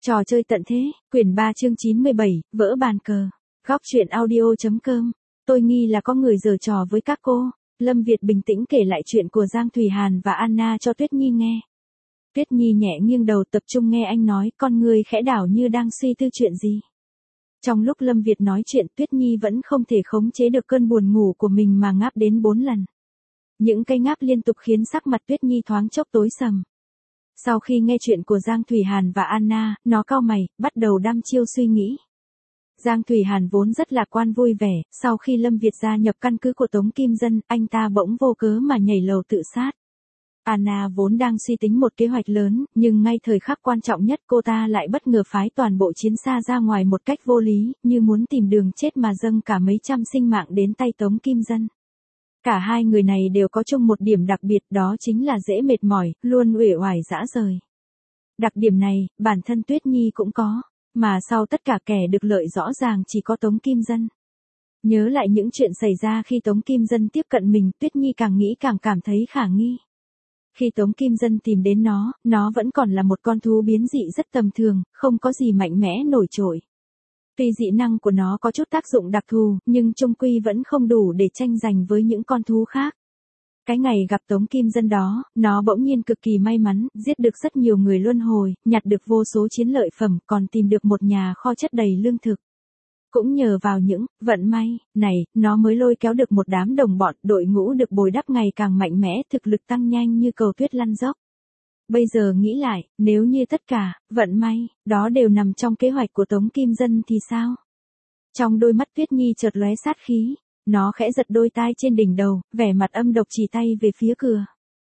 Trò chơi tận thế, quyển 3 chương 97, vỡ bàn cờ. Góc truyện audio.com. Tôi nghi là có người giở trò với các cô. Lâm Việt bình tĩnh kể lại chuyện của Giang Thủy Hàn và Anna cho Tuyết Nhi nghe. Tuyết Nhi nhẹ nghiêng đầu tập trung nghe anh nói, con người khẽ đảo như đang suy tư chuyện gì. Trong lúc Lâm Việt nói chuyện, Tuyết Nhi vẫn không thể khống chế được cơn buồn ngủ của mình mà ngáp đến 4 lần. Những cái ngáp liên tục khiến sắc mặt Tuyết Nhi thoáng chốc tối sầm. Sau khi nghe chuyện của Giang Thủy Hàn và Anna, nó cau mày, bắt đầu đăm chiêu suy nghĩ. Giang Thủy Hàn vốn rất lạc quan vui vẻ, sau khi Lâm Việt gia nhập căn cứ của Tống Kim Dân, anh ta bỗng vô cớ mà nhảy lầu tự sát. Anna vốn đang suy tính một kế hoạch lớn, nhưng ngay thời khắc quan trọng nhất cô ta lại bất ngờ phái toàn bộ chiến xa ra ngoài một cách vô lý, như muốn tìm đường chết mà dâng cả mấy trăm sinh mạng đến tay Tống Kim Dân. Cả hai người này đều có chung một điểm đặc biệt, đó chính là dễ mệt mỏi, luôn uể oải rã rời. Đặc điểm này, bản thân Tuyết Nhi cũng có, mà sau tất cả kẻ được lợi rõ ràng chỉ có Tống Kim Dân. Nhớ lại những chuyện xảy ra khi Tống Kim Dân tiếp cận mình, Tuyết Nhi càng nghĩ càng cảm thấy khả nghi. Khi Tống Kim Dân tìm đến nó vẫn còn là một con thú biến dị rất tầm thường, không có gì mạnh mẽ nổi trội. Tuy dị năng của nó có chút tác dụng đặc thù, nhưng chung quy vẫn không đủ để tranh giành với những con thú khác. Cái ngày gặp Tống Kim Dân đó, nó bỗng nhiên cực kỳ may mắn, giết được rất nhiều người luân hồi, nhặt được vô số chiến lợi phẩm, còn tìm được một nhà kho chất đầy lương thực. Cũng nhờ vào những vận may này, nó mới lôi kéo được một đám đồng bọn, đội ngũ được bồi đắp ngày càng mạnh mẽ, thực lực tăng nhanh như cầu tuyết lăn dốc. Bây giờ nghĩ lại, nếu như tất cả, vận may, đó đều nằm trong kế hoạch của Tống Kim Dân thì sao? Trong đôi mắt Tuyết Nhi chợt lóe sát khí, nó khẽ giật đôi tai trên đỉnh đầu, vẻ mặt âm độc chỉ tay về phía cửa.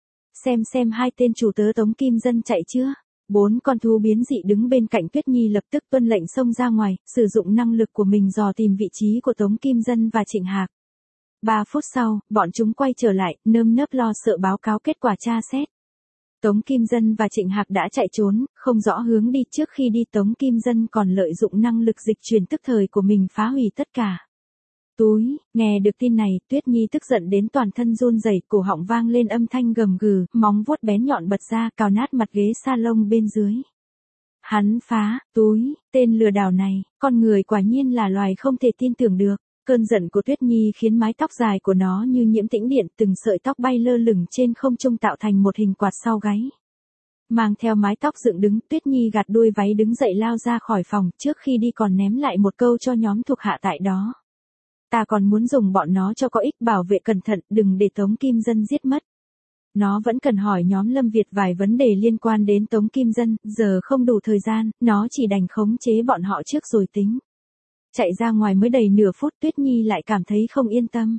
Xem hai tên chủ tớ Tống Kim Dân chạy chưa? 4 con thú biến dị đứng bên cạnh Tuyết Nhi lập tức tuân lệnh xông ra ngoài, sử dụng năng lực của mình dò tìm vị trí của Tống Kim Dân và Trịnh Hạc. 3 phút sau, bọn chúng quay trở lại, nơm nớp lo sợ báo cáo kết quả tra xét. Tống Kim Dân và Trịnh Hạc đã chạy trốn, không rõ hướng đi. Trước khi đi, Tống Kim Dân còn lợi dụng năng lực dịch chuyển tức thời của mình phá hủy tất cả. Túi, nghe được tin này, Tuyết Nhi tức giận đến toàn thân run rẩy, cổ họng vang lên âm thanh gầm gừ, móng vuốt bén nhọn bật ra, cào nát mặt ghế salon bên dưới. Hắn phá, túi, tên lừa đảo này, con người quả nhiên là loài không thể tin tưởng được. Cơn giận của Tuyết Nhi khiến mái tóc dài của nó như nhiễm tĩnh điện, từng sợi tóc bay lơ lửng trên không trung tạo thành một hình quạt sau gáy. Mang theo mái tóc dựng đứng, Tuyết Nhi gạt đuôi váy đứng dậy lao ra khỏi phòng, trước khi đi còn ném lại một câu cho nhóm thuộc hạ tại đó. Ta còn muốn dùng bọn nó cho có ích, bảo vệ cẩn thận, đừng để Tống Kim Dân giết mất. Nó vẫn cần hỏi nhóm Lâm Việt vài vấn đề liên quan đến Tống Kim Dân, giờ không đủ thời gian, nó chỉ đành khống chế bọn họ trước rồi tính. Chạy ra ngoài mới đầy nửa phút, Tuyết Nhi lại cảm thấy không yên tâm.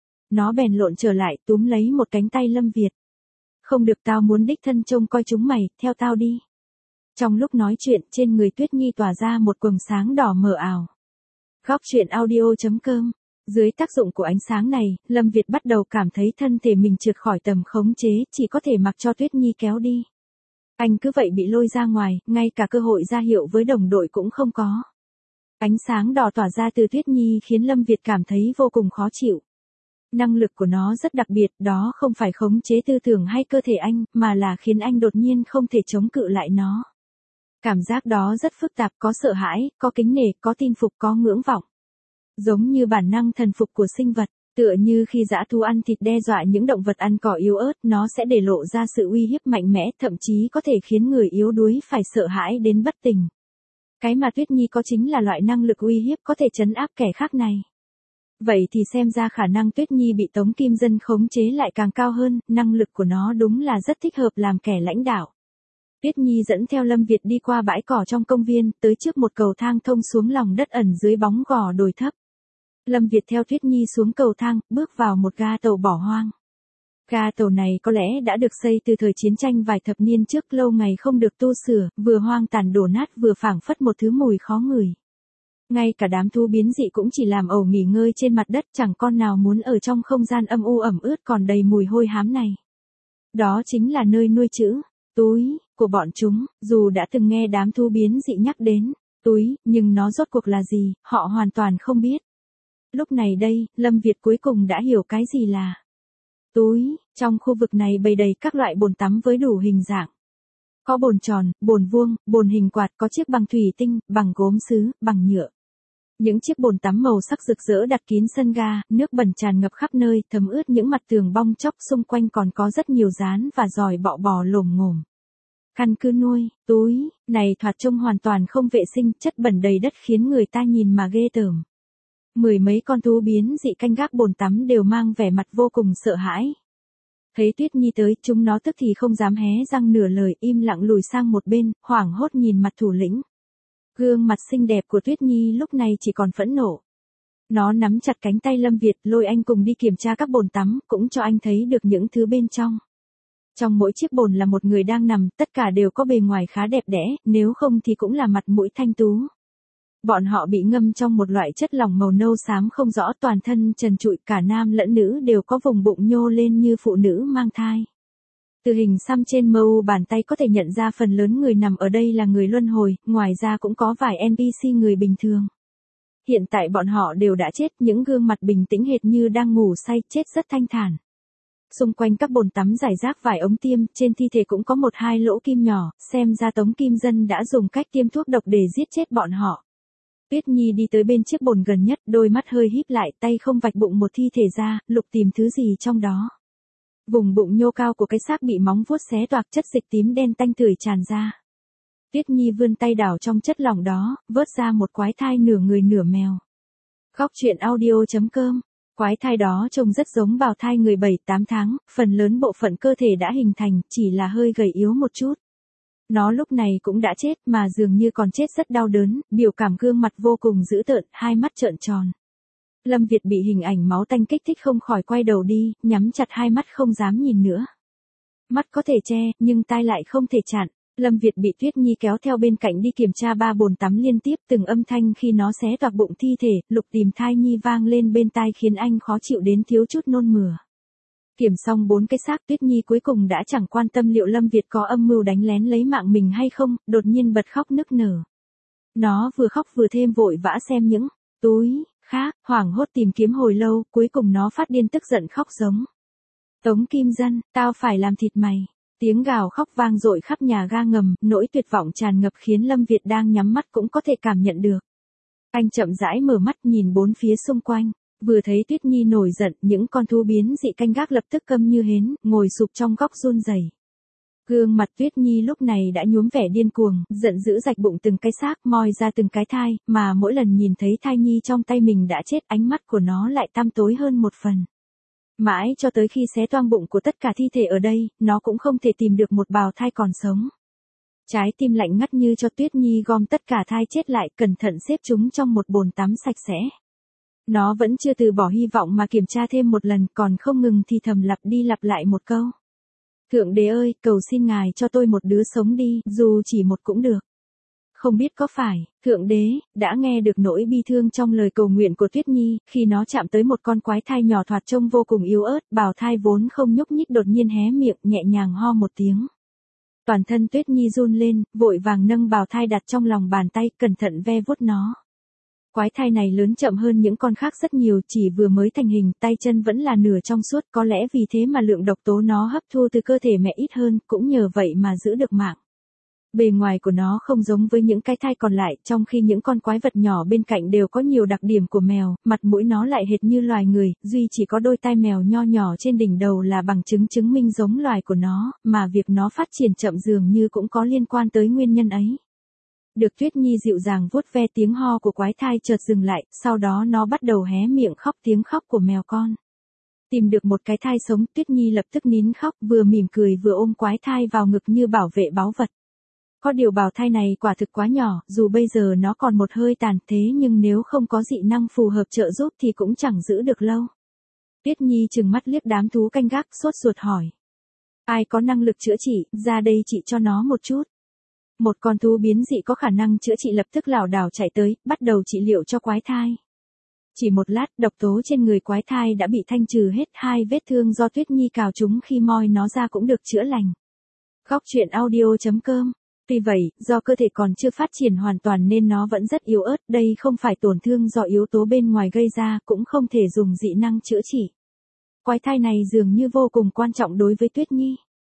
Nó bèn lộn trở lại, túm lấy một cánh tay Lâm Việt. Không được, tao muốn đích thân trông coi chúng mày, theo tao đi. Trong lúc nói chuyện, trên người Tuyết Nhi tỏa ra một quầng sáng đỏ mờ ảo. Góc truyện audio.com. Dưới tác dụng của ánh sáng này, Lâm Việt bắt đầu cảm thấy thân thể mình trượt khỏi tầm khống chế, chỉ có thể mặc cho Tuyết Nhi kéo đi. Anh cứ vậy bị lôi ra ngoài, ngay cả cơ hội ra hiệu với đồng đội cũng không có. Ánh sáng đỏ tỏa ra từ Tuyết Nhi khiến Lâm Việt cảm thấy vô cùng khó chịu. Năng lực của nó rất đặc biệt, đó không phải khống chế tư tưởng hay cơ thể anh, mà là khiến anh đột nhiên không thể chống cự lại nó. Cảm giác đó rất phức tạp, có sợ hãi, có kính nể, có tin phục, có ngưỡng vọng. Giống như bản năng thần phục của sinh vật, tựa như khi dã thú ăn thịt đe dọa những động vật ăn cỏ yếu ớt, nó sẽ để lộ ra sự uy hiếp mạnh mẽ, thậm chí có thể khiến người yếu đuối phải sợ hãi đến bất tỉnh. Cái mà Tuyết Nhi có chính là loại năng lực uy hiếp có thể trấn áp kẻ khác này. Vậy thì xem ra khả năng Tuyết Nhi bị Tống Kim Dân khống chế lại càng cao hơn, năng lực của nó đúng là rất thích hợp làm kẻ lãnh đạo. Tuyết Nhi dẫn theo Lâm Việt đi qua bãi cỏ trong công viên, tới trước một cầu thang thông xuống lòng đất ẩn dưới bóng gò đồi thấp. Lâm Việt theo Tuyết Nhi xuống cầu thang, bước vào một ga tàu bỏ hoang. Ga tàu này có lẽ đã được xây từ thời chiến tranh vài thập niên trước, lâu ngày không được tu sửa, vừa hoang tàn đổ nát vừa phảng phất một thứ mùi khó ngửi. Ngay cả đám thú biến dị cũng chỉ làm ẩu nghỉ ngơi trên mặt đất, chẳng con nào muốn ở trong không gian âm u ẩm ướt còn đầy mùi hôi hám này. Đó chính là nơi nuôi trữ túi của bọn chúng, dù đã từng nghe đám thú biến dị nhắc đến túi, nhưng nó rốt cuộc là gì, họ hoàn toàn không biết. Lúc này đây, Lâm Việt cuối cùng đã hiểu cái gì là túi. Trong khu vực này bày đầy các loại bồn tắm với đủ hình dạng. Có bồn tròn, bồn vuông, bồn hình quạt, có chiếc bằng thủy tinh, bằng gốm sứ, bằng nhựa. Những chiếc bồn tắm màu sắc rực rỡ đặt kín sân ga, nước bẩn tràn ngập khắp nơi, thấm ướt những mặt tường bong tróc, xung quanh còn có rất nhiều dán và giòi bọ bò lồm ngồm. Căn cứ nuôi, túi, này thoạt trông hoàn toàn không vệ sinh, chất bẩn đầy đất khiến người ta nhìn mà ghê tởm. Mười mấy con thú biến dị canh gác bồn tắm đều mang vẻ mặt vô cùng sợ hãi. Thấy Tuyết Nhi tới, chúng nó tức thì không dám hé răng nửa lời, im lặng lùi sang một bên, hoảng hốt nhìn mặt thủ lĩnh. Gương mặt xinh đẹp của Tuyết Nhi lúc này chỉ còn phẫn nộ. Nó nắm chặt cánh tay Lâm Việt, lôi anh cùng đi kiểm tra các bồn tắm, cũng cho anh thấy được những thứ bên trong. Trong mỗi chiếc bồn là một người đang nằm, tất cả đều có bề ngoài khá đẹp đẽ, nếu không thì cũng là mặt mũi thanh tú. Bọn họ bị ngâm trong một loại chất lỏng màu nâu xám không rõ, toàn thân trần trụi, cả nam lẫn nữ đều có vùng bụng nhô lên như phụ nữ mang thai. Từ hình xăm trên mu bàn tay có thể nhận ra phần lớn người nằm ở đây là người luân hồi, ngoài ra cũng có vài NPC người bình thường. Hiện tại bọn họ đều đã chết, những gương mặt bình tĩnh hệt như đang ngủ say, chết rất thanh thản. Xung quanh các bồn tắm rải rác vài ống tiêm, trên thi thể cũng có một hai lỗ kim nhỏ, xem ra Tống Kim Dân đã dùng cách tiêm thuốc độc để giết chết bọn họ. Tuyết Nhi đi tới bên chiếc bồn gần nhất, đôi mắt hơi híp lại, tay không vạch bụng một thi thể ra, lục tìm thứ gì trong đó. Vùng bụng nhô cao của cái xác bị móng vuốt xé toạc, chất dịch tím đen tanh tưởi tràn ra. Tuyết Nhi vươn tay đảo trong chất lỏng đó, vớt ra một quái thai nửa người nửa mèo. Góc truyện audio.com. Quái thai đó trông rất giống bào thai người 7-8 tháng, phần lớn bộ phận cơ thể đã hình thành, chỉ là hơi gầy yếu một chút. Nó lúc này cũng đã chết mà dường như còn chết rất đau đớn, biểu cảm gương mặt vô cùng dữ tợn, hai mắt trợn tròn. Lâm Việt bị hình ảnh máu tanh kích thích không khỏi quay đầu đi, nhắm chặt hai mắt không dám nhìn nữa. Mắt có thể che, nhưng tai lại không thể chặn. Lâm Việt bị Tuyết Nhi kéo theo bên cạnh đi kiểm tra 3 bồn tắm liên tiếp, từng âm thanh khi nó xé toạc bụng thi thể, lục tìm thai nhi vang lên bên tai khiến anh khó chịu đến thiếu chút nôn mửa. Kiểm xong 4 cái xác, Tuyết Nhi cuối cùng đã chẳng quan tâm liệu Lâm Việt có âm mưu đánh lén lấy mạng mình hay không, đột nhiên bật khóc nức nở. Nó vừa khóc vừa thêm vội vã xem những túi khác, hoảng hốt tìm kiếm hồi lâu, cuối cùng nó phát điên tức giận khóc giống. Tống Kim Dân, tao phải làm thịt mày. Tiếng gào khóc vang dội khắp nhà ga ngầm, nỗi tuyệt vọng tràn ngập khiến Lâm Việt đang nhắm mắt cũng có thể cảm nhận được. Anh chậm rãi mở mắt nhìn bốn phía xung quanh, vừa thấy Tuyết Nhi nổi giận, những con thú biến dị canh gác lập tức câm như hến, ngồi sụp trong góc run rẩy. Gương mặt Tuyết Nhi lúc này đã nhuốm vẻ điên cuồng, giận dữ rạch bụng từng cái xác, moi ra từng cái thai, mà mỗi lần nhìn thấy thai nhi trong tay mình đã chết, ánh mắt của nó lại tăm tối hơn một phần. Mãi cho tới khi xé toang bụng của tất cả thi thể ở đây, nó cũng không thể tìm được một bào thai còn sống. Trái tim lạnh ngắt như cho Tuyết Nhi gom tất cả thai chết lại, cẩn thận xếp chúng trong một bồn tắm sạch sẽ. Nó vẫn chưa từ bỏ hy vọng mà kiểm tra thêm một lần, còn không ngừng thì thầm lặp đi lặp lại một câu. Thượng đế ơi, cầu xin ngài cho tôi một đứa sống đi, dù chỉ một cũng được. Không biết có phải, Thượng đế, đã nghe được nỗi bi thương trong lời cầu nguyện của Tuyết Nhi, khi nó chạm tới một con quái thai nhỏ thoạt trông vô cùng yếu ớt, bào thai vốn không nhúc nhích đột nhiên hé miệng, nhẹ nhàng ho một tiếng. Toàn thân Tuyết Nhi run lên, vội vàng nâng bào thai đặt trong lòng bàn tay, cẩn thận ve vuốt nó. Quái thai này lớn chậm hơn những con khác rất nhiều, chỉ vừa mới thành hình, tay chân vẫn là nửa trong suốt, có lẽ vì thế mà lượng độc tố nó hấp thu từ cơ thể mẹ ít hơn, cũng nhờ vậy mà giữ được mạng. Bề ngoài của nó không giống với những cái thai còn lại, trong khi những con quái vật nhỏ bên cạnh đều có nhiều đặc điểm của mèo, mặt mũi nó lại hệt như loài người, duy chỉ có đôi tai mèo nho nhỏ trên đỉnh đầu là bằng chứng chứng minh giống loài của nó, mà việc nó phát triển chậm dường như cũng có liên quan tới nguyên nhân ấy. Được Tuyết Nhi dịu dàng vuốt ve, tiếng ho của quái thai chợt dừng lại, sau đó nó bắt đầu hé miệng khóc tiếng khóc của mèo con. Tìm được một cái thai sống, Tuyết Nhi lập tức nín khóc, vừa mỉm cười vừa ôm quái thai vào ngực như bảo vệ báu vật. Có điều bào thai này quả thực quá nhỏ, dù bây giờ nó còn một hơi tàn, thế nhưng nếu không có dị năng phù hợp trợ giúp thì cũng chẳng giữ được lâu. Tuyết Nhi trừng mắt liếc đám thú canh gác, sốt ruột hỏi. Ai có năng lực chữa trị, ra đây chị cho nó một chút. Một con thú biến dị có khả năng chữa trị lập tức lảo đảo chạy tới, bắt đầu trị liệu cho quái thai. Chỉ một lát, độc tố trên người quái thai đã bị thanh trừ hết, 2 vết thương do Tuyết Nhi cào chúng khi moi nó ra cũng được chữa lành. Góc truyện audio.com. Tuy vậy, do cơ thể còn chưa phát triển hoàn toàn nên nó vẫn rất yếu ớt, đây không phải tổn thương do yếu tố bên ngoài gây ra, cũng không thể dùng dị năng chữa trị. Quái thai này dường như vô cùng quan trọng đối với Tuyết Nhi.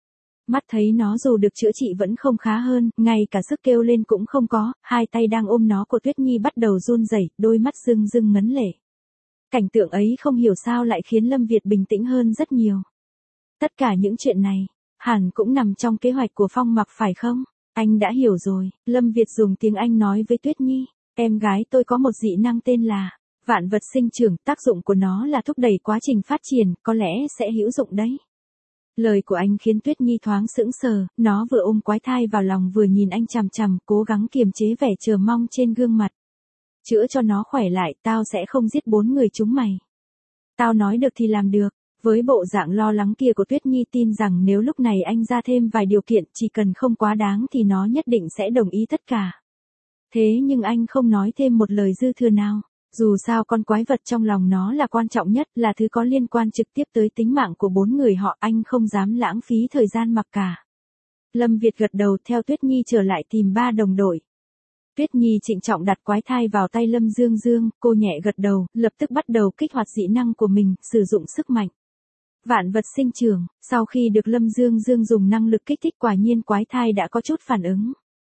Mắt thấy nó dù được chữa trị vẫn không khá hơn, ngay cả sức kêu lên cũng không có, hai tay đang ôm nó của Tuyết Nhi bắt đầu run rẩy, đôi mắt rưng rưng ngấn lệ. Cảnh tượng ấy không hiểu sao lại khiến Lâm Việt bình tĩnh hơn rất nhiều. Tất cả những chuyện này, hẳn cũng nằm trong kế hoạch của Phong Mặc phải không? Anh đã hiểu rồi, Lâm Việt dùng tiếng Anh nói với Tuyết Nhi, em gái tôi có một dị năng tên là vạn vật sinh trưởng, tác dụng của nó là thúc đẩy quá trình phát triển, có lẽ sẽ hữu dụng đấy. Lời của anh khiến Tuyết Nhi thoáng sững sờ, nó vừa ôm quái thai vào lòng vừa nhìn anh chằm chằm, cố gắng kiềm chế vẻ chờ mong trên gương mặt. Chữa cho nó khỏe lại, tao sẽ không giết 4 người chúng mày. Tao nói được thì làm được. Với bộ dạng lo lắng kia của Tuyết Nhi tin rằng nếu lúc này anh ra thêm vài điều kiện chỉ cần không quá đáng thì nó nhất định sẽ đồng ý tất cả. Thế nhưng anh không nói thêm một lời dư thừa nào. Dù sao con quái vật trong lòng nó là quan trọng nhất, là thứ có liên quan trực tiếp tới tính mạng của 4 người họ, anh không dám lãng phí thời gian mặc cả. Lâm Việt gật đầu theo Tuyết Nhi trở lại tìm 3 đồng đội. Tuyết Nhi trịnh trọng đặt quái thai vào tay Lâm Dương Dương, cô nhẹ gật đầu, lập tức bắt đầu kích hoạt dị năng của mình, sử dụng sức mạnh. Vạn vật sinh trưởng, sau khi được Lâm Dương Dương dùng năng lực kích thích quả nhiên quái thai đã có chút phản ứng.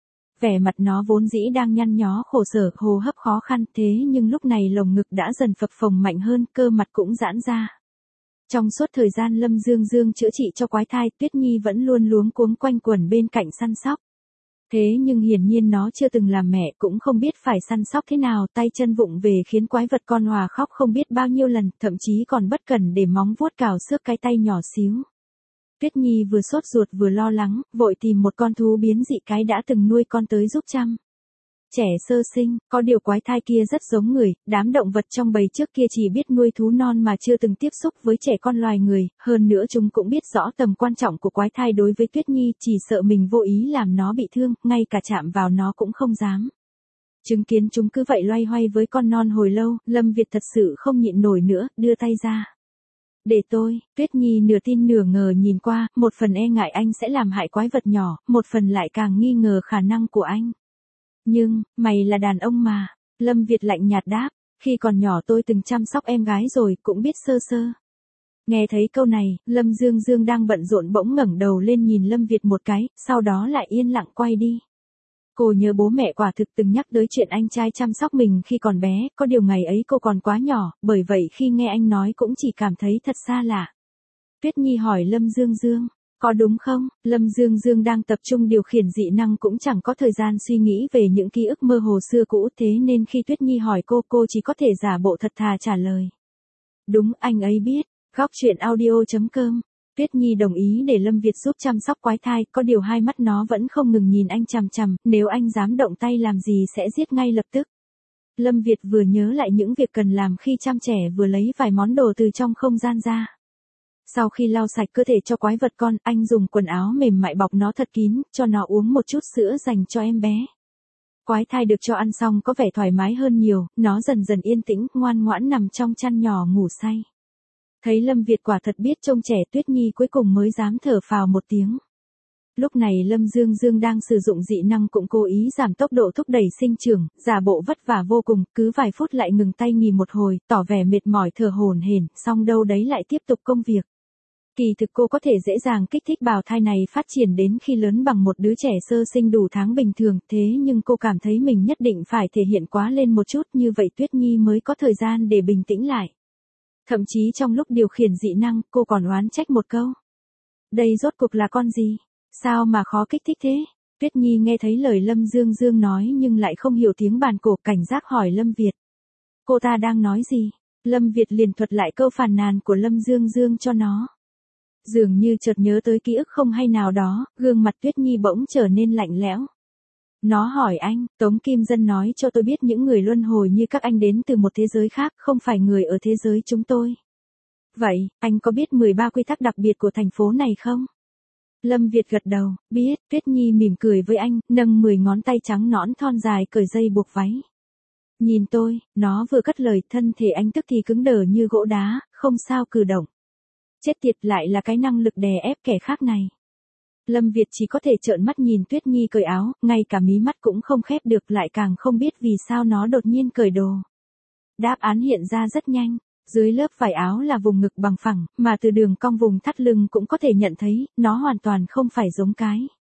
Vẻ mặt nó vốn dĩ đang nhăn nhó khổ sở, hô hấp khó khăn, thế nhưng lúc này lồng ngực đã dần phập phồng mạnh hơn, cơ mặt cũng giãn ra. Trong suốt thời gian Lâm Dương Dương chữa trị cho quái thai, Tuyết Nhi vẫn luôn luống cuống quanh quẩn bên cạnh săn sóc. Thế nhưng hiển nhiên nó chưa từng làm mẹ, cũng không biết phải săn sóc thế nào, tay chân vụng về khiến quái vật con Hòa khóc không biết bao nhiêu lần, thậm chí còn bất cần để móng vuốt cào xước cái tay nhỏ xíu. Tuyết Nhi vừa sốt ruột vừa lo lắng, vội tìm một con thú biến dị cái đã từng nuôi con tới giúp chăm. Trẻ sơ sinh, có điều quái thai kia rất giống người, đám động vật trong bầy trước kia chỉ biết nuôi thú non mà chưa từng tiếp xúc với trẻ con loài người, hơn nữa chúng cũng biết rõ tầm quan trọng của quái thai đối với Tuyết Nhi, chỉ sợ mình vô ý làm nó bị thương, ngay cả chạm vào nó cũng không dám. Chứng kiến chúng cứ vậy loay hoay với con non hồi lâu, Lâm Việt thật sự không nhịn nổi nữa, đưa tay ra. Để tôi, Tuyết Nhi nửa tin nửa ngờ nhìn qua, một phần e ngại anh sẽ làm hại quái vật nhỏ, một phần lại càng nghi ngờ khả năng của anh. Nhưng, mày là đàn ông mà, Lâm Việt lạnh nhạt đáp, khi còn nhỏ tôi từng chăm sóc em gái rồi, cũng biết sơ sơ. Nghe thấy câu này, Lâm Dương Dương đang bận rộn bỗng ngẩng đầu lên nhìn Lâm Việt một cái, sau đó lại yên lặng quay đi. Cô nhớ bố mẹ quả thực từng nhắc tới chuyện anh trai chăm sóc mình khi còn bé, có điều ngày ấy cô còn quá nhỏ, bởi vậy khi nghe anh nói cũng chỉ cảm thấy thật xa lạ. Tuyết Nhi hỏi Lâm Dương Dương, có đúng không? Lâm Dương Dương đang tập trung điều khiển dị năng cũng chẳng có thời gian suy nghĩ về những ký ức mơ hồ xưa cũ, thế nên khi Tuyết Nhi hỏi cô chỉ có thể giả bộ thật thà trả lời. Đúng, anh ấy biết. Góc truyện audio.com. Tuyết Nhi đồng ý để Lâm Việt giúp chăm sóc quái thai, có điều hai mắt nó vẫn không ngừng nhìn anh chằm chằm, nếu anh dám động tay làm gì sẽ giết ngay lập tức. Lâm Việt vừa nhớ lại những việc cần làm khi chăm trẻ vừa lấy vài món đồ từ trong không gian ra. Sau khi lau sạch cơ thể cho quái vật con, anh dùng quần áo mềm mại bọc nó thật kín, cho nó uống một chút sữa dành cho em bé. Quái thai được cho ăn xong có vẻ thoải mái hơn nhiều, nó dần dần yên tĩnh, ngoan ngoãn nằm trong chăn nhỏ ngủ say. Thấy Lâm Việt quả thật biết trông trẻ, Tuyết Nhi cuối cùng mới dám thở phào một tiếng. Lúc này Lâm Dương Dương đang sử dụng dị năng cũng cố ý giảm tốc độ thúc đẩy sinh trưởng, giả bộ vất vả vô cùng, cứ vài phút lại ngừng tay nghỉ một hồi, tỏ vẻ mệt mỏi thở hổn hển, xong đâu đấy lại tiếp tục công việc. Kỳ thực cô có thể dễ dàng kích thích bào thai này phát triển đến khi lớn bằng một đứa trẻ sơ sinh đủ tháng bình thường, thế nhưng cô cảm thấy mình nhất định phải thể hiện quá lên một chút, như vậy Tuyết Nhi mới có thời gian để bình tĩnh lại. Thậm chí trong lúc điều khiển dị năng, cô còn oán trách một câu. Đây rốt cuộc là con gì? Sao mà khó kích thích thế? Tuyết Nhi nghe thấy lời Lâm Dương Dương nói nhưng lại không hiểu tiếng bàn cổ, cảnh giác hỏi Lâm Việt. Cô ta đang nói gì? Lâm Việt liền thuật lại câu phàn nàn của Lâm Dương Dương cho nó. Dường như chợt nhớ tới ký ức không hay nào đó, gương mặt Tuyết Nhi bỗng trở nên lạnh lẽo. Nó hỏi anh, Tống Kim Dân nói cho tôi biết những người luân hồi như các anh đến từ một thế giới khác, không phải người ở thế giới chúng tôi. Vậy, anh có biết 13 quy tắc đặc biệt của thành phố này không? Lâm Việt gật đầu, biết. Tuyết Nhi mỉm cười với anh, nâng 10 ngón tay trắng nõn thon dài cởi dây buộc váy. Nhìn tôi, nó vừa cất lời, thân thể anh tức thì cứng đờ như gỗ đá, không sao cử động. Chết tiệt, lại là cái năng lực đè ép kẻ khác này. Lâm Việt chỉ có thể trợn mắt nhìn Tuyết Nhi cởi áo, ngay cả mí mắt cũng không khép được, lại càng không biết vì sao nó đột nhiên cởi đồ. Đáp án hiện ra rất nhanh. Dưới lớp vải áo là vùng ngực bằng phẳng, mà từ đường cong vùng thắt lưng cũng có thể nhận thấy, nó hoàn toàn không phải giống cái.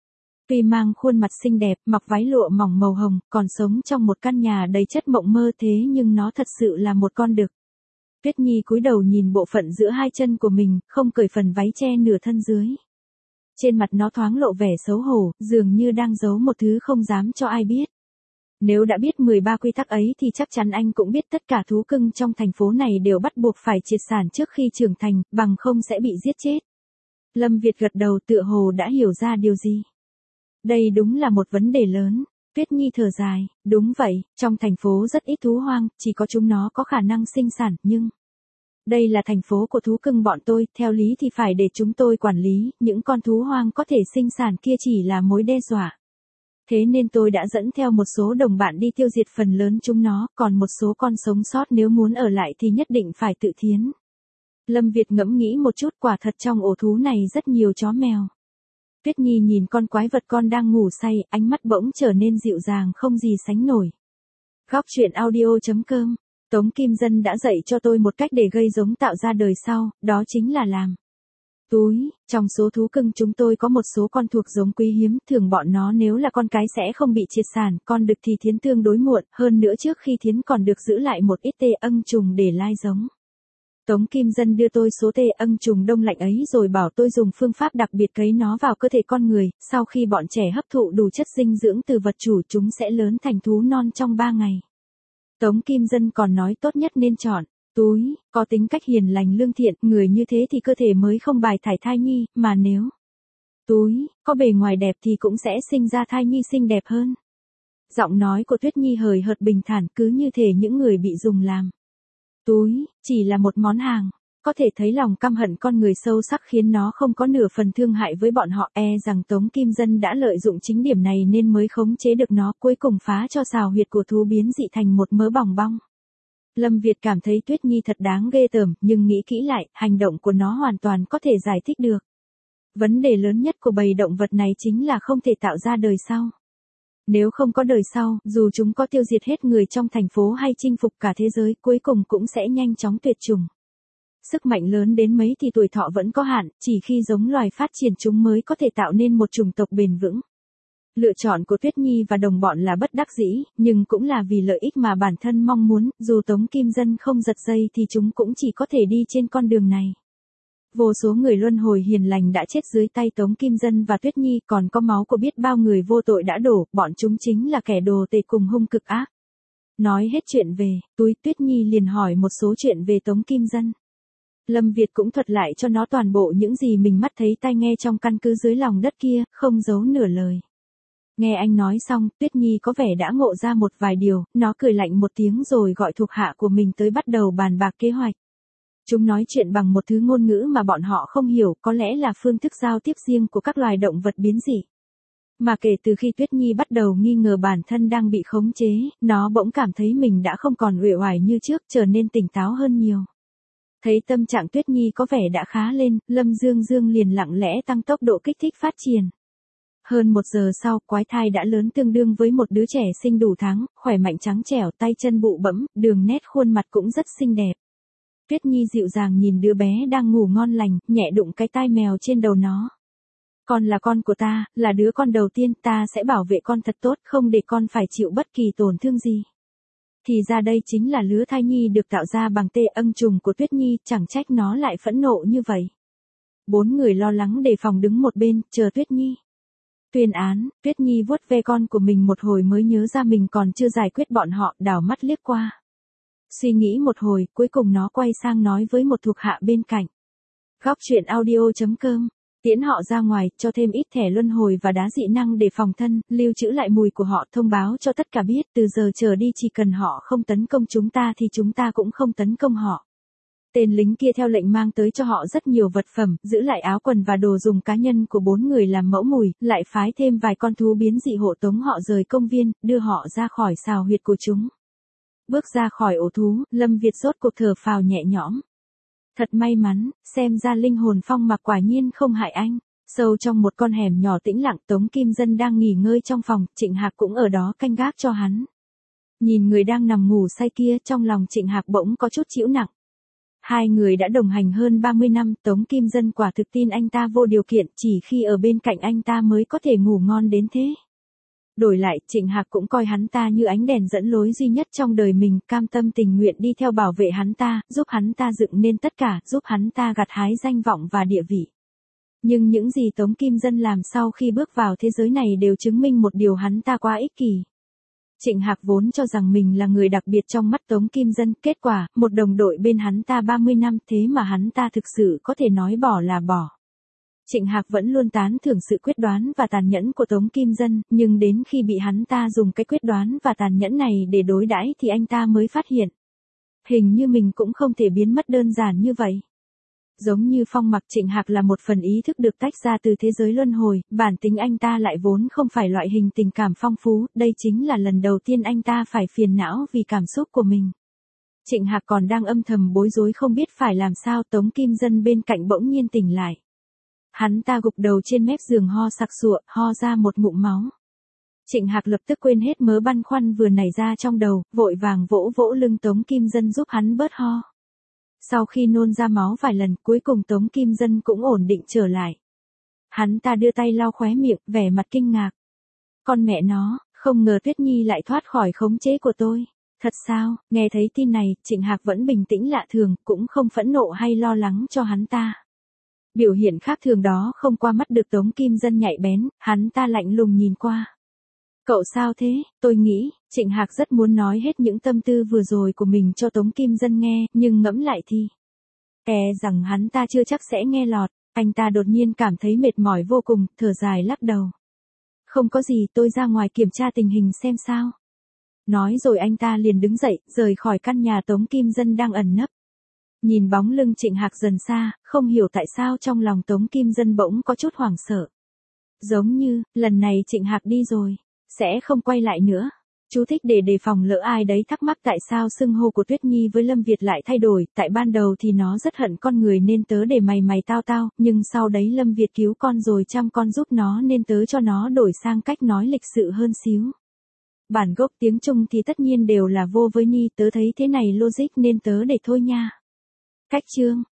Tuy mang khuôn mặt xinh đẹp, mặc váy lụa mỏng màu hồng, còn sống trong một căn nhà đầy chất mộng mơ thế nhưng nó thật sự là một con đực. Tuyết Nhi cúi đầu nhìn bộ phận giữa hai chân của mình, không cởi phần váy che nửa thân dưới. Trên mặt nó thoáng lộ vẻ xấu hổ, dường như đang giấu một thứ không dám cho ai biết. Nếu đã biết 13 quy tắc ấy thì chắc chắn anh cũng biết tất cả thú cưng trong thành phố này đều bắt buộc phải triệt sản trước khi trưởng thành, bằng không sẽ bị giết chết. Lâm Việt gật đầu tựa hồ đã hiểu ra điều gì. Đây đúng là một vấn đề lớn. Tuyết Nhi thở dài, đúng vậy, trong thành phố rất ít thú hoang, chỉ có chúng nó có khả năng sinh sản, nhưng... Đây là thành phố của thú cưng bọn tôi, theo lý thì phải để chúng tôi quản lý, những con thú hoang có thể sinh sản kia chỉ là mối đe dọa. Thế nên tôi đã dẫn theo một số đồng bạn đi tiêu diệt phần lớn chúng nó, còn một số con sống sót nếu muốn ở lại thì nhất định phải tự thiến. Lâm Việt ngẫm nghĩ một chút, quả thật trong ổ thú này rất nhiều chó mèo. Tuyết Nhi nhìn con quái vật con đang ngủ say, ánh mắt bỗng trở nên dịu dàng không gì sánh nổi. Góc truyện audio.com. Tống Kim Dân đã dạy cho tôi một cách để gây giống tạo ra đời sau, đó chính là làm túi. Trong số thú cưng chúng tôi có một số con thuộc giống quý hiếm, thường bọn nó nếu là con cái sẽ không bị triệt sản, con đực thì thiến tương đối muộn, hơn nữa trước khi thiến còn được giữ lại một ít tê ưng trùng để lai giống. Tống Kim Dân đưa tôi số tê ưng trùng đông lạnh ấy rồi bảo tôi dùng phương pháp đặc biệt cấy nó vào cơ thể con người, sau khi bọn trẻ hấp thụ đủ chất dinh dưỡng từ vật chủ chúng sẽ lớn thành thú non trong 3 ngày. Tống Kim Dân còn nói tốt nhất nên chọn túi, có tính cách hiền lành lương thiện, người như thế thì cơ thể mới không bài thải thai nhi, mà nếu túi, có bề ngoài đẹp thì cũng sẽ sinh ra thai nhi xinh đẹp hơn. Giọng nói của Tuyết Nhi hời hợt bình thản, cứ như thể những người bị dùng làm túi, chỉ là một món hàng. Có thể thấy lòng căm hận con người sâu sắc khiến nó không có nửa phần thương hại với bọn họ, rằng Tống Kim Dân đã lợi dụng chính điểm này nên mới khống chế được nó, cuối cùng phá cho xào huyệt của thú biến dị thành một mớ bòng bong. Lâm Việt cảm thấy Tuyết Nhi thật đáng ghê tởm, nhưng nghĩ kỹ lại, hành động của nó hoàn toàn có thể giải thích được. Vấn đề lớn nhất của bầy động vật này chính là không thể tạo ra đời sau. Nếu không có đời sau, dù chúng có tiêu diệt hết người trong thành phố hay chinh phục cả thế giới, cuối cùng cũng sẽ nhanh chóng tuyệt chủng. Sức mạnh lớn đến mấy thì tuổi thọ vẫn có hạn, chỉ khi giống loài phát triển chúng mới có thể tạo nên một chủng tộc bền vững. Lựa chọn của Tuyết Nhi và đồng bọn là bất đắc dĩ, nhưng cũng là vì lợi ích mà bản thân mong muốn, dù Tống Kim Dân không giật dây thì chúng cũng chỉ có thể đi trên con đường này. Vô số người luân hồi hiền lành đã chết dưới tay Tống Kim Dân và Tuyết Nhi, còn có máu của biết bao người vô tội đã đổ, bọn chúng chính là kẻ đồ tể cùng hung cực ác. Nói hết chuyện về túi, Tuyết Nhi liền hỏi một số chuyện về Tống Kim Dân. Lâm Việt cũng thuật lại cho nó toàn bộ những gì mình mắt thấy tai nghe trong căn cứ dưới lòng đất kia, không giấu nửa lời. Nghe anh nói xong, Tuyết Nhi có vẻ đã ngộ ra một vài điều, nó cười lạnh một tiếng rồi gọi thuộc hạ của mình tới bắt đầu bàn bạc kế hoạch. Chúng nói chuyện bằng một thứ ngôn ngữ mà bọn họ không hiểu, có lẽ là phương thức giao tiếp riêng của các loài động vật biến dị. Mà kể từ khi Tuyết Nhi bắt đầu nghi ngờ bản thân đang bị khống chế, nó bỗng cảm thấy mình đã không còn uể oải như trước, trở nên tỉnh táo hơn nhiều. Thấy tâm trạng Tuyết Nhi có vẻ đã khá lên, Lâm Dương Dương liền lặng lẽ tăng tốc độ kích thích phát triển. Hơn 1 giờ sau, quái thai đã lớn tương đương với một đứa trẻ sinh đủ tháng, khỏe mạnh trắng trẻo, tay chân bụ bẫm, đường nét khuôn mặt cũng rất xinh đẹp. Tuyết Nhi dịu dàng nhìn đứa bé đang ngủ ngon lành, nhẹ đụng cái tai mèo trên đầu nó. Con là con của ta, là đứa con đầu tiên, ta sẽ bảo vệ con thật tốt, không để con phải chịu bất kỳ tổn thương gì. Thì ra đây chính là lứa thai nhi được tạo ra bằng tê ưng trùng của Tuyết Nhi, chẳng trách nó lại phẫn nộ như vậy. 4 người lo lắng đề phòng đứng một bên, chờ Tuyết Nhi tuyên án. Tuyết Nhi vuốt ve con của mình một hồi mới nhớ ra mình còn chưa giải quyết bọn họ, đảo mắt liếc qua. Suy nghĩ một hồi, cuối cùng nó quay sang nói với một thuộc hạ bên cạnh. Góc truyện audio.com. Tiễn họ ra ngoài, cho thêm ít thẻ luân hồi và đá dị năng để phòng thân, lưu trữ lại mùi của họ, thông báo cho tất cả biết, từ giờ trở đi chỉ cần họ không tấn công chúng ta thì chúng ta cũng không tấn công họ. Tên lính kia theo lệnh mang tới cho họ rất nhiều vật phẩm, giữ lại áo quần và đồ dùng cá nhân của 4 người làm mẫu mùi, lại phái thêm vài con thú biến dị hộ tống họ rời công viên, đưa họ ra khỏi xào huyệt của chúng. Bước ra khỏi ổ thú, Lâm Việt rốt cuộc thở phào nhẹ nhõm. Thật may mắn, xem ra linh hồn phong mặc quả nhiên không hại anh. Sâu trong một con hẻm nhỏ tĩnh lặng, Tống Kim Dân đang nghỉ ngơi trong phòng, Trịnh Hạc cũng ở đó canh gác cho hắn. Nhìn người đang nằm ngủ say kia, trong lòng Trịnh Hạc bỗng có chút chịu nặng. Hai người đã đồng hành hơn 30 năm, Tống Kim Dân quả thực tin anh ta vô điều kiện, chỉ khi ở bên cạnh anh ta mới có thể ngủ ngon đến thế. Đổi lại, Trịnh Hạc cũng coi hắn ta như ánh đèn dẫn lối duy nhất trong đời mình, cam tâm tình nguyện đi theo bảo vệ hắn ta, giúp hắn ta dựng nên tất cả, giúp hắn ta gặt hái danh vọng và địa vị. Nhưng những gì Tống Kim Dân làm sau khi bước vào thế giới này đều chứng minh một điều, hắn ta quá ích kỷ. Trịnh Hạc vốn cho rằng mình là người đặc biệt trong mắt Tống Kim Dân, kết quả, một đồng đội bên hắn ta 30 năm, thế mà hắn ta thực sự có thể nói bỏ là bỏ. Trịnh Hạc vẫn luôn tán thưởng sự quyết đoán và tàn nhẫn của Tống Kim Dân, nhưng đến khi bị hắn ta dùng cái quyết đoán và tàn nhẫn này để đối đãi thì anh ta mới phát hiện. Hình như mình cũng không thể biến mất đơn giản như vậy. Giống như Phong Mặc, Trịnh Hạc là một phần ý thức được tách ra từ thế giới luân hồi, bản tính anh ta lại vốn không phải loại hình tình cảm phong phú, đây chính là lần đầu tiên anh ta phải phiền não vì cảm xúc của mình. Trịnh Hạc còn đang âm thầm bối rối không biết phải làm sao, Tống Kim Dân bên cạnh bỗng nhiên tỉnh lại. Hắn ta gục đầu trên mép giường ho sặc sụa, ho ra một ngụm máu. Trịnh Hạc lập tức quên hết mớ băn khoăn vừa nảy ra trong đầu, vội vàng vỗ vỗ lưng Tống Kim Dân giúp hắn bớt ho. Sau khi nôn ra máu vài lần, cuối cùng Tống Kim Dân cũng ổn định trở lại. Hắn ta đưa tay lau khóe miệng, vẻ mặt kinh ngạc. Con mẹ nó, không ngờ Tuyết Nhi lại thoát khỏi khống chế của tôi. Thật sao? Nghe thấy tin này, Trịnh Hạc vẫn bình tĩnh lạ thường, cũng không phẫn nộ hay lo lắng cho hắn ta. Biểu hiện khác thường đó không qua mắt được Tống Kim Dân nhạy bén, hắn ta lạnh lùng nhìn qua. Cậu sao thế? Tôi nghĩ, Trịnh Hạc rất muốn nói hết những tâm tư vừa rồi của mình cho Tống Kim Dân nghe, nhưng ngẫm lại thì rằng hắn ta chưa chắc sẽ nghe lọt. Anh ta đột nhiên cảm thấy mệt mỏi vô cùng, thở dài lắc đầu. Không có gì, tôi ra ngoài kiểm tra tình hình xem sao. Nói rồi anh ta liền đứng dậy, rời khỏi căn nhà Tống Kim Dân đang ẩn nấp. Nhìn bóng lưng Trịnh Hạc dần xa, không hiểu tại sao trong lòng Tống Kim Dân bỗng có chút hoảng sợ. Giống như, lần này Trịnh Hạc đi rồi, sẽ không quay lại nữa. Chú thích để đề phòng lỡ ai đấy thắc mắc tại sao xưng hô của Tuyết Nhi với Lâm Việt lại thay đổi, tại ban đầu thì nó rất hận con người nên tớ để mày tao tao, nhưng sau đấy Lâm Việt cứu con rồi chăm con giúp nó nên tớ cho nó đổi sang cách nói lịch sự hơn xíu. Bản gốc tiếng Trung thì tất nhiên đều là vô với ni, tớ thấy thế này logic nên tớ để thôi nha. Cách chương